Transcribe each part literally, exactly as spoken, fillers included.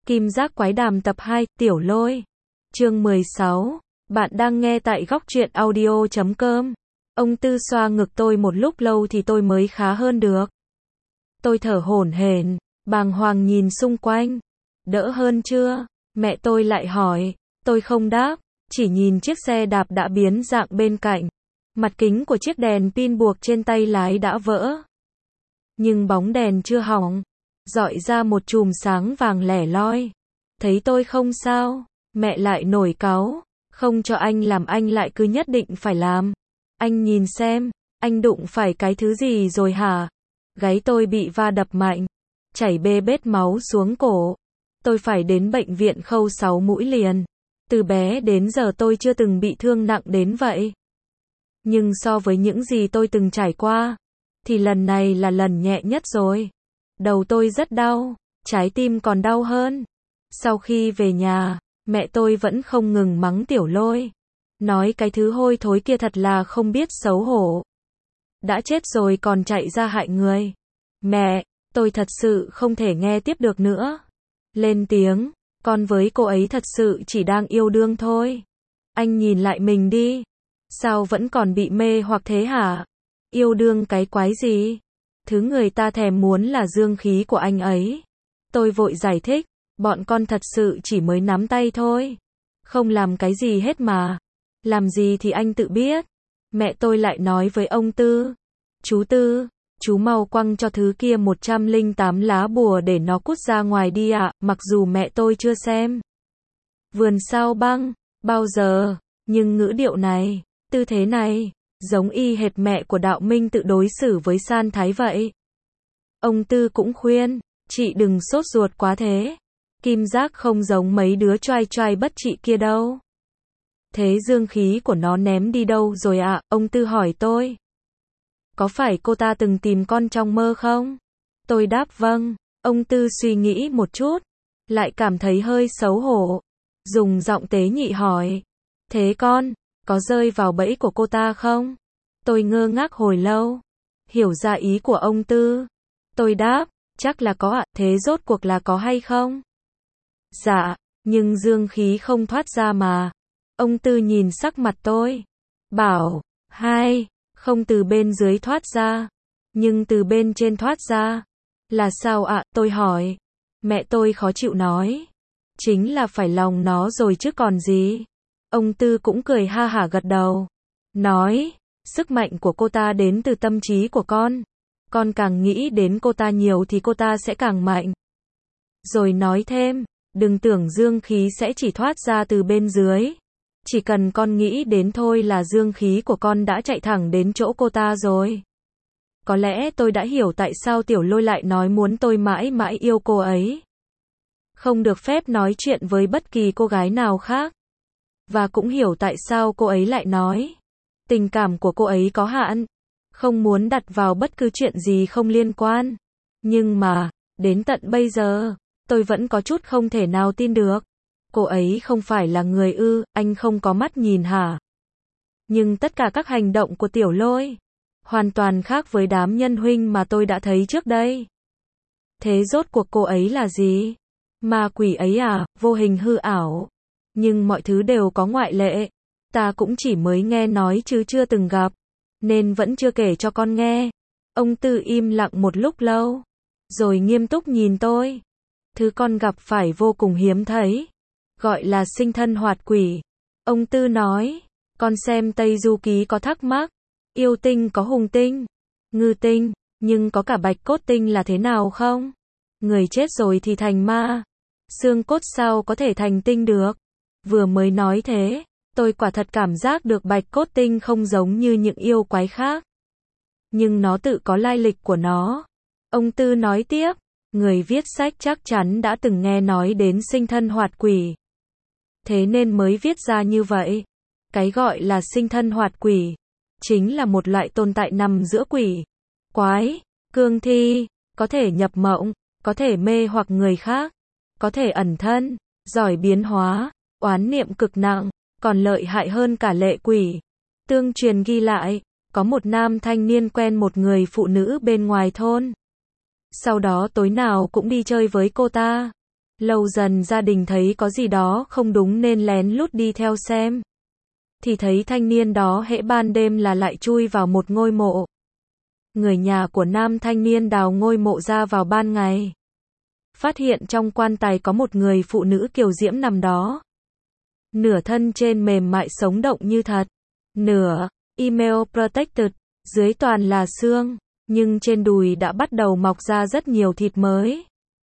Kim Giác Quái Đàm tập hai, Tiểu Lôi. Chương mười sáu. Bạn đang nghe tại góc truyện audio chấm com. Ông Tư xoa ngực tôi một lúc lâu thì tôi mới khá hơn được. Tôi thở hổn hển, bàng hoàng nhìn xung quanh. Đỡ hơn chưa? Mẹ tôi lại hỏi. Tôi không đáp, chỉ nhìn chiếc xe đạp đã biến dạng bên cạnh. Mặt kính của chiếc đèn pin buộc trên tay lái đã vỡ. Nhưng bóng đèn chưa hỏng, rọi ra một chùm sáng vàng lẻ loi. Thấy tôi không sao, mẹ lại nổi cáu. Không cho anh làm anh lại cứ nhất định phải làm. Anh nhìn xem, anh đụng phải cái thứ gì rồi hả? Gáy tôi bị va đập mạnh, chảy bê bết máu xuống cổ. Tôi phải đến bệnh viện khâu sáu mũi liền. Từ bé đến giờ tôi chưa từng bị thương nặng đến vậy. Nhưng so với những gì tôi từng trải qua, thì lần này là lần nhẹ nhất rồi. Đầu tôi rất đau, trái tim còn đau hơn. Sau khi về nhà, mẹ tôi vẫn không ngừng mắng Tiểu Lôi. Nói cái thứ hôi thối kia thật là không biết xấu hổ. Đã chết rồi còn chạy ra hại người. Mẹ, tôi thật sự không thể nghe tiếp được nữa. Lên tiếng, con với cô ấy thật sự chỉ đang yêu đương thôi. Anh nhìn lại mình đi. Sao vẫn còn bị mê hoặc thế hả? Yêu đương cái quái gì? Thứ người ta thèm muốn là dương khí của anh ấy. Tôi vội giải thích, bọn con thật sự chỉ mới nắm tay thôi. Không làm cái gì hết mà. Làm gì thì anh tự biết. Mẹ tôi lại nói với ông Tư. Chú Tư, chú mau quăng cho thứ kia một trăm lẻ tám lá bùa để nó cút ra ngoài đi ạ. Mặc dù mẹ tôi chưa xem Vườn Sao Băng bao giờ, nhưng ngữ điệu này, tư thế này, giống y hệt mẹ của Đạo Minh tự đối xử với San Thái vậy. Ông Tư cũng khuyên, chị đừng sốt ruột quá thế. Kim Giác không giống mấy đứa choai choai bất trị kia đâu. Thế dương khí của nó ném đi đâu rồi ạ? Ông Tư hỏi tôi. Có phải cô ta từng tìm con trong mơ không? Tôi đáp vâng. Ông Tư suy nghĩ một chút, lại cảm thấy hơi xấu hổ. Dùng giọng tế nhị hỏi. Thế con, có rơi vào bẫy của cô ta không? Tôi ngơ ngác hồi lâu, hiểu ra ý của ông Tư. Tôi đáp, chắc là có ạ, thế rốt cuộc là có hay không? Dạ, nhưng dương khí không thoát ra mà. Ông Tư nhìn sắc mặt tôi, bảo, hai, không từ bên dưới thoát ra, nhưng từ bên trên thoát ra. Là sao ạ? Tôi hỏi. Mẹ tôi khó chịu nói. Chính là phải lòng nó rồi chứ còn gì. Ông Tư cũng cười ha hả gật đầu. Nói, sức mạnh của cô ta đến từ tâm trí của con. Con càng nghĩ đến cô ta nhiều thì cô ta sẽ càng mạnh. Rồi nói thêm, đừng tưởng dương khí sẽ chỉ thoát ra từ bên dưới. Chỉ cần con nghĩ đến thôi là dương khí của con đã chạy thẳng đến chỗ cô ta rồi. Có lẽ tôi đã hiểu tại sao Tiểu Lôi lại nói muốn tôi mãi mãi yêu cô ấy. Không được phép nói chuyện với bất kỳ cô gái nào khác. Và cũng hiểu tại sao cô ấy lại nói. Tình cảm của cô ấy có hạn. Không muốn đặt vào bất cứ chuyện gì không liên quan. Nhưng mà, đến tận bây giờ, tôi vẫn có chút không thể nào tin được. Cô ấy không phải là người ư, anh không có mắt nhìn hả? Nhưng tất cả các hành động của Tiểu Lôi hoàn toàn khác với đám nhân huynh mà tôi đã thấy trước đây. Thế rốt cuộc cô ấy là gì? Ma quỷ ấy à, vô hình hư ảo. Nhưng mọi thứ đều có ngoại lệ. Ta cũng chỉ mới nghe nói chứ chưa từng gặp, nên vẫn chưa kể cho con nghe. Ông Tư im lặng một lúc lâu, rồi nghiêm túc nhìn tôi. Thứ con gặp phải vô cùng hiếm thấy, gọi là sinh thân hoạt quỷ. Ông Tư nói, con xem Tây Du Ký có thắc mắc, yêu tinh có hùng tinh, ngư tinh, nhưng có cả bạch cốt tinh là thế nào không? Người chết rồi thì thành ma, xương cốt sao có thể thành tinh được? Vừa mới nói thế, tôi quả thật cảm giác được bạch cốt tinh không giống như những yêu quái khác. Nhưng nó tự có lai lịch của nó. Ông Tư nói tiếp, người viết sách chắc chắn đã từng nghe nói đến sinh thân hoạt quỷ. Thế nên mới viết ra như vậy. Cái gọi là sinh thân hoạt quỷ, chính là một loại tồn tại nằm giữa quỷ, quái, cương thi, có thể nhập mộng, có thể mê hoặc người khác, có thể ẩn thân, giỏi biến hóa, oán niệm cực nặng, còn lợi hại hơn cả lệ quỷ. Tương truyền ghi lại, có một nam thanh niên quen một người phụ nữ bên ngoài thôn. Sau đó tối nào cũng đi chơi với cô ta. Lâu dần gia đình thấy có gì đó không đúng nên lén lút đi theo xem. Thì thấy thanh niên đó hễ ban đêm là lại chui vào một ngôi mộ. Người nhà của nam thanh niên đào ngôi mộ ra vào ban ngày. Phát hiện trong quan tài có một người phụ nữ kiều diễm nằm đó. Nửa thân trên mềm mại sống động như thật. Nửa, email protected, dưới toàn là xương. Nhưng trên đùi đã bắt đầu mọc ra rất nhiều thịt mới.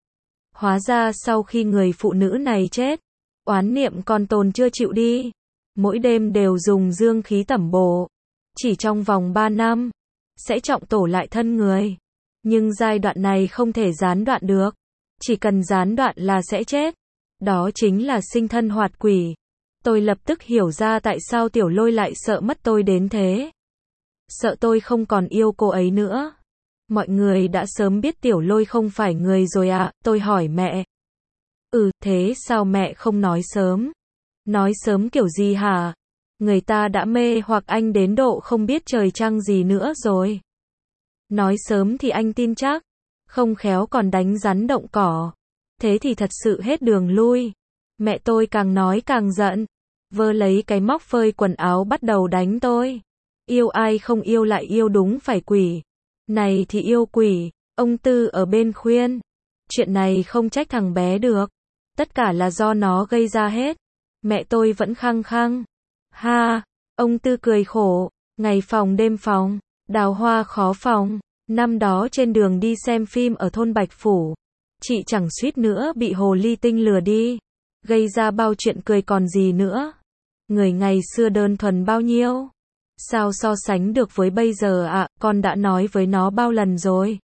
Hóa ra sau khi người phụ nữ này chết, oán niệm còn tồn chưa chịu đi. Mỗi đêm đều dùng dương khí tẩm bổ. Chỉ trong vòng ba năm, sẽ trọng tổ lại thân người. Nhưng giai đoạn này không thể gián đoạn được. Chỉ cần gián đoạn là sẽ chết. Đó chính là sinh thân hoạt quỷ. Tôi lập tức hiểu ra tại sao Tiểu Lôi lại sợ mất tôi đến thế. Sợ tôi không còn yêu cô ấy nữa. Mọi người đã sớm biết Tiểu Lôi không phải người rồi ạ, à, tôi hỏi mẹ. Ừ, thế sao mẹ không nói sớm? Nói sớm kiểu gì hả? Người ta đã mê hoặc anh đến độ không biết trời trăng gì nữa rồi. Nói sớm thì anh tin chắc. Không khéo còn đánh rắn động cỏ. Thế thì thật sự hết đường lui. Mẹ tôi càng nói càng giận. Vơ lấy cái móc phơi quần áo bắt đầu đánh tôi. Yêu ai không yêu lại yêu đúng phải quỷ. Này thì yêu quỷ. Ông Tư ở bên khuyên. Chuyện này không trách thằng bé được. Tất cả là do nó gây ra hết. Mẹ tôi vẫn khăng khăng. Ha, ông Tư cười khổ. Ngày phòng đêm phòng. Đào hoa khó phòng. Năm đó trên đường đi xem phim ở thôn Bạch Phủ. Chị chẳng suýt nữa bị hồ ly tinh lừa đi. Gây ra bao chuyện cười còn gì nữa. Người ngày xưa đơn thuần bao nhiêu. Sao so sánh được với bây giờ ạ, à, con đã nói với nó bao lần rồi.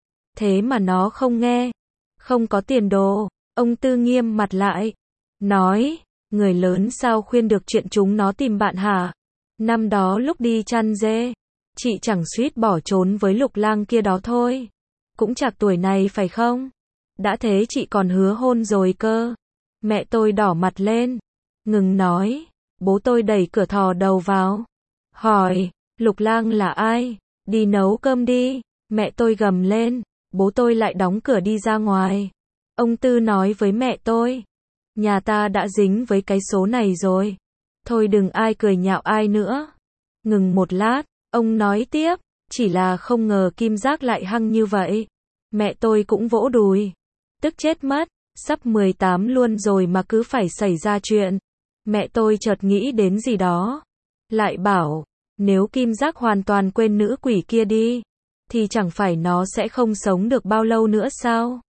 Thế mà nó không nghe. Không có tiền đồ. Ông Tư nghiêm mặt lại. Nói, người lớn sao khuyên được chuyện chúng nó tìm bạn hả? Năm đó lúc đi chăn dê, chị chẳng suýt bỏ trốn với Lục Lang kia đó thôi. Cũng chạc tuổi này phải không? Đã thế chị còn hứa hôn rồi cơ. Mẹ tôi đỏ mặt lên. Ngừng nói. Bố tôi đẩy cửa thò đầu vào. Hỏi, Lục Lang là ai? Đi nấu cơm đi. Mẹ tôi gầm lên. Bố tôi lại đóng cửa đi ra ngoài. Ông Tư nói với mẹ tôi. Nhà ta đã dính với cái số này rồi. Thôi đừng ai cười nhạo ai nữa. Ngừng một lát, ông nói tiếp. Chỉ là không ngờ Kim Giác lại hăng như vậy. Mẹ tôi cũng vỗ đùi. Tức chết mất. Sắp mười tám luôn rồi mà cứ phải xảy ra chuyện. Mẹ tôi chợt nghĩ đến gì đó. Lại bảo, nếu Kim Giác hoàn toàn quên nữ quỷ kia đi, thì chẳng phải nó sẽ không sống được bao lâu nữa sao?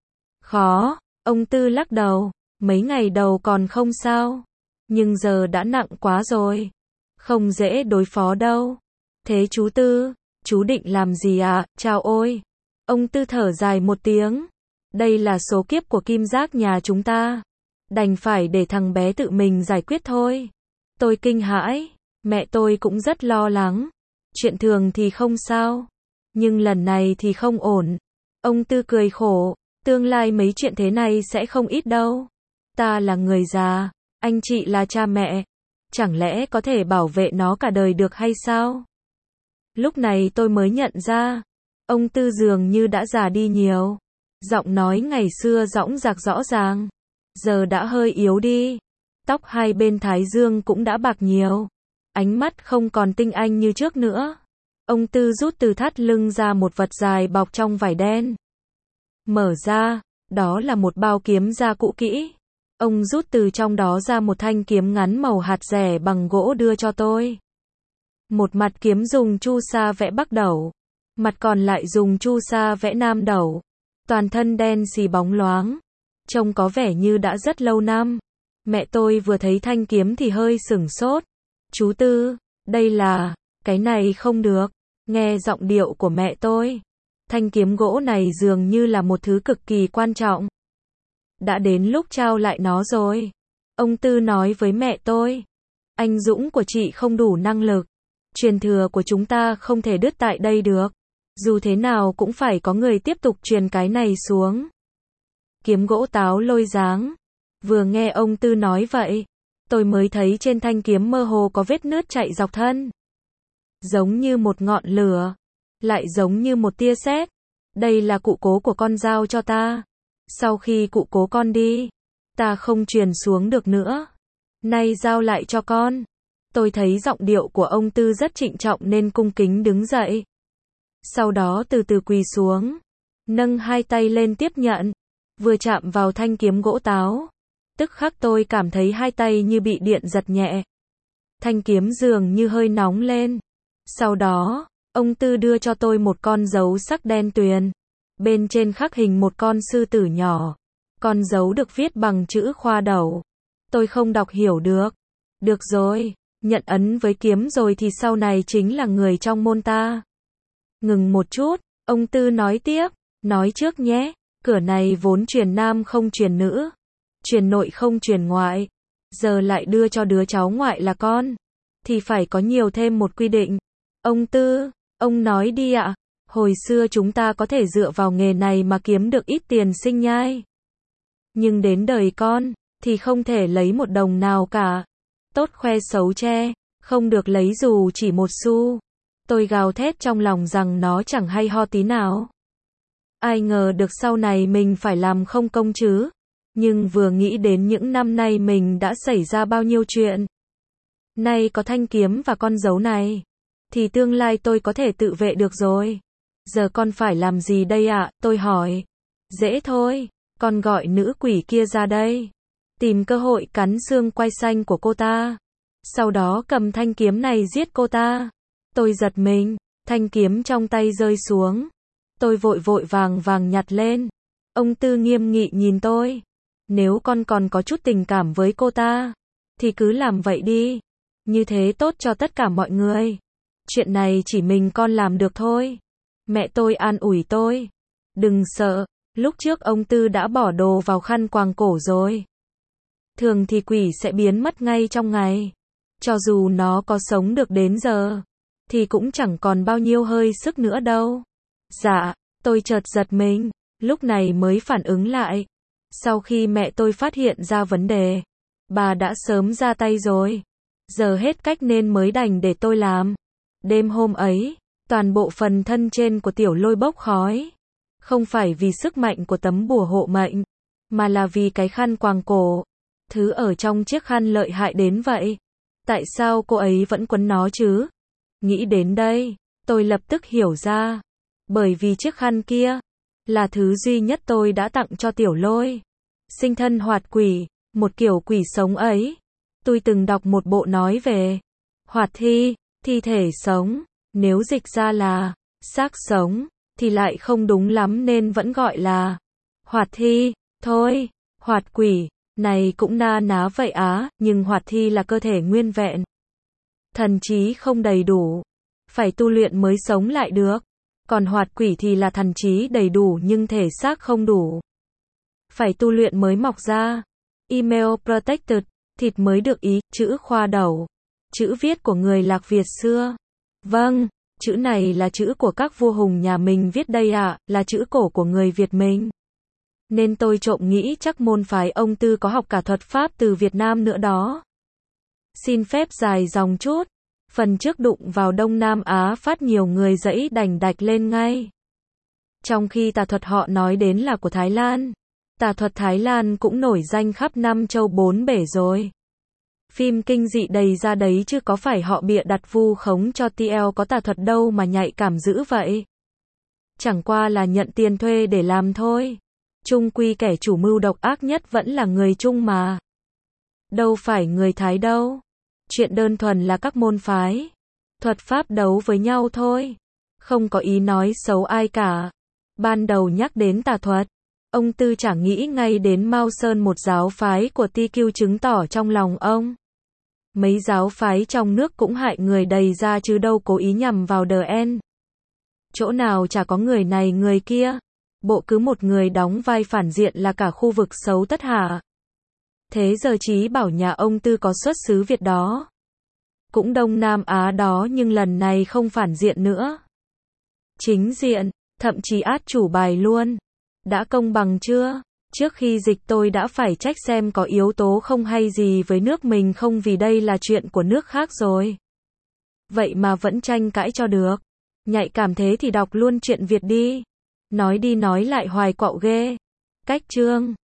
Khó, ông Tư lắc đầu, mấy ngày đầu còn không sao. Nhưng giờ đã nặng quá rồi. Không dễ đối phó đâu. Thế chú Tư, chú định làm gì à, chao ôi. Ông Tư thở dài một tiếng. Đây là số kiếp của Kim Giác nhà chúng ta. Đành phải để thằng bé tự mình giải quyết thôi. Tôi kinh hãi. Mẹ tôi cũng rất lo lắng. Chuyện thường thì không sao. Nhưng lần này thì không ổn. Ông Tư cười khổ. Tương lai mấy chuyện thế này sẽ không ít đâu. Ta là người già. Anh chị là cha mẹ. Chẳng lẽ có thể bảo vệ nó cả đời được hay sao? Lúc này tôi mới nhận ra. Ông Tư dường như đã già đi nhiều. Giọng nói ngày xưa dõng dạc rõ ràng. Giờ đã hơi yếu đi. Tóc hai bên thái dương cũng đã bạc nhiều. Ánh mắt không còn tinh anh như trước nữa. Ông Tư rút từ thắt lưng ra một vật dài bọc trong vải đen. Mở ra, đó là một bao kiếm da cũ kỹ. Ông rút từ trong đó ra một thanh kiếm ngắn màu hạt rẻ bằng gỗ đưa cho tôi. Một mặt kiếm dùng chu sa vẽ bắc đẩu. Mặt còn lại dùng chu sa vẽ nam đẩu. Toàn thân đen xì bóng loáng. Trông có vẻ như đã rất lâu năm. Mẹ tôi vừa thấy thanh kiếm thì hơi sửng sốt. Chú Tư, đây là, cái này không được. Nghe giọng điệu của mẹ tôi. Thanh kiếm gỗ này dường như là một thứ cực kỳ quan trọng. Đã đến lúc trao lại nó rồi. Ông Tư nói với mẹ tôi. Anh dũng của chị không đủ năng lực. Truyền thừa của chúng ta không thể đứt tại đây được. Dù thế nào cũng phải có người tiếp tục truyền cái này xuống. Kiếm gỗ táo lôi dáng. Vừa nghe ông Tư nói vậy, tôi mới thấy trên thanh kiếm mơ hồ có vết nứt chạy dọc thân. Giống như một ngọn lửa. Lại giống như một tia sét. Đây là cụ cố của con giao cho ta. Sau khi cụ cố con đi, ta không truyền xuống được nữa. Nay giao lại cho con. Tôi thấy giọng điệu của ông Tư rất trịnh trọng nên cung kính đứng dậy. Sau đó từ từ quỳ xuống, nâng hai tay lên tiếp nhận, vừa chạm vào thanh kiếm gỗ táo. Tức khắc tôi cảm thấy hai tay như bị điện giật nhẹ. Thanh kiếm dường như hơi nóng lên. Sau đó, ông Tư đưa cho tôi một con dấu sắc đen tuyền. Bên trên khắc hình một con sư tử nhỏ. Con dấu được viết bằng chữ khoa đầu. Tôi không đọc hiểu được. Được rồi, nhận ấn với kiếm rồi thì sau này chính là người trong môn ta. Ngừng một chút, ông Tư nói tiếp, nói trước nhé, cửa này vốn truyền nam không truyền nữ, truyền nội không truyền ngoại, giờ lại đưa cho đứa cháu ngoại là con, thì phải có nhiều thêm một quy định. Ông Tư, ông nói đi ạ, hồi xưa chúng ta có thể dựa vào nghề này mà kiếm được ít tiền sinh nhai. Nhưng đến đời con, thì không thể lấy một đồng nào cả. Tốt khoe xấu che, không được lấy dù chỉ một xu. Tôi gào thét trong lòng rằng nó chẳng hay ho tí nào. Ai ngờ được sau này mình phải làm không công chứ. Nhưng vừa nghĩ đến những năm nay mình đã xảy ra bao nhiêu chuyện. Nay có thanh kiếm và con dấu này, thì tương lai tôi có thể tự vệ được rồi. Giờ con phải làm gì đây ạ? Tôi hỏi. Dễ thôi, con gọi nữ quỷ kia ra đây. Tìm cơ hội cắn xương quai xanh của cô ta. Sau đó cầm thanh kiếm này giết cô ta. Tôi giật mình, thanh kiếm trong tay rơi xuống. Tôi vội vội vàng vàng nhặt lên. Ông Tư nghiêm nghị nhìn tôi. Nếu con còn có chút tình cảm với cô ta, thì cứ làm vậy đi. Như thế tốt cho tất cả mọi người. Chuyện này chỉ mình con làm được thôi. Mẹ tôi an ủi tôi. Đừng sợ, lúc trước ông Tư đã bỏ đồ vào khăn quàng cổ rồi. Thường thì quỷ sẽ biến mất ngay trong ngày. Cho dù nó có sống được đến giờ, thì cũng chẳng còn bao nhiêu hơi sức nữa đâu. Dạ, tôi chợt giật mình, lúc này mới phản ứng lại. Sau khi mẹ tôi phát hiện ra vấn đề, bà đã sớm ra tay rồi. Giờ hết cách nên mới đành để tôi làm. Đêm hôm ấy, toàn bộ phần thân trên của Tiểu Lôi bốc khói. Không phải vì sức mạnh của tấm bùa hộ mệnh, mà là vì cái khăn quàng cổ. Thứ ở trong chiếc khăn lợi hại đến vậy. Tại sao cô ấy vẫn quấn nó chứ? Nghĩ đến đây, tôi lập tức hiểu ra. Bởi vì chiếc khăn kia là thứ duy nhất tôi đã tặng cho Tiểu Lôi. Sinh thân hoạt quỷ, một kiểu quỷ sống ấy. Tôi từng đọc một bộ nói về hoạt thi, thi thể sống. Nếu dịch ra là xác sống, thì lại không đúng lắm nên vẫn gọi là hoạt thi. Thôi, hoạt quỷ này cũng na ná vậy á, nhưng hoạt thi là cơ thể nguyên vẹn. Thần trí không đầy đủ, phải tu luyện mới sống lại được. Còn hoạt quỷ thì là thần trí đầy đủ nhưng thể xác không đủ. Phải tu luyện mới mọc ra. Email protected, thịt mới được ý, chữ khoa đầu. Chữ viết của người Lạc Việt xưa. Vâng, chữ này là chữ của các vua hùng nhà mình viết đây ạ, à, là chữ cổ của người Việt mình. Nên tôi trộm nghĩ chắc môn phái ông Tư có học cả thuật pháp từ Việt Nam nữa đó. Xin phép dài dòng chút. Phần trước đụng vào Đông Nam Á phát nhiều người dẫy đành đạch lên ngay. Trong khi tà thuật họ nói đến là của Thái Lan. Tà thuật Thái Lan cũng nổi danh khắp năm châu bốn bể rồi. Phim kinh dị đầy ra đấy chứ có phải họ bịa đặt vu khống cho tê lờ có tà thuật đâu mà nhạy cảm dữ vậy. Chẳng qua là nhận tiền thuê để làm thôi. Chung quy kẻ chủ mưu độc ác nhất vẫn là người Trung mà. Đâu phải người Thái đâu. Chuyện đơn thuần là các môn phái thuật pháp đấu với nhau thôi. Không có ý nói xấu ai cả. Ban đầu nhắc đến tà thuật, ông Tư chẳng nghĩ ngay đến Mao Sơn, một giáo phái của tê quy, chứng tỏ trong lòng ông. Mấy giáo phái trong nước cũng hại người đầy ra chứ đâu cố ý nhằm vào đờ en. Chỗ nào chả có người này người kia. Bộ cứ một người đóng vai phản diện là cả khu vực xấu tất hả? Thế giờ Chí bảo nhà ông Tư có xuất xứ Việt đó. Cũng Đông Nam Á đó nhưng lần này không phản diện nữa. Chính diện, thậm chí át chủ bài luôn. Đã công bằng chưa? Trước khi dịch tôi đã phải trách xem có yếu tố không hay gì với nước mình không vì đây là chuyện của nước khác rồi. Vậy mà vẫn tranh cãi cho được. Nhạy cảm thế thì đọc luôn chuyện Việt đi. Nói đi nói lại hoài quạo ghê. Cách chương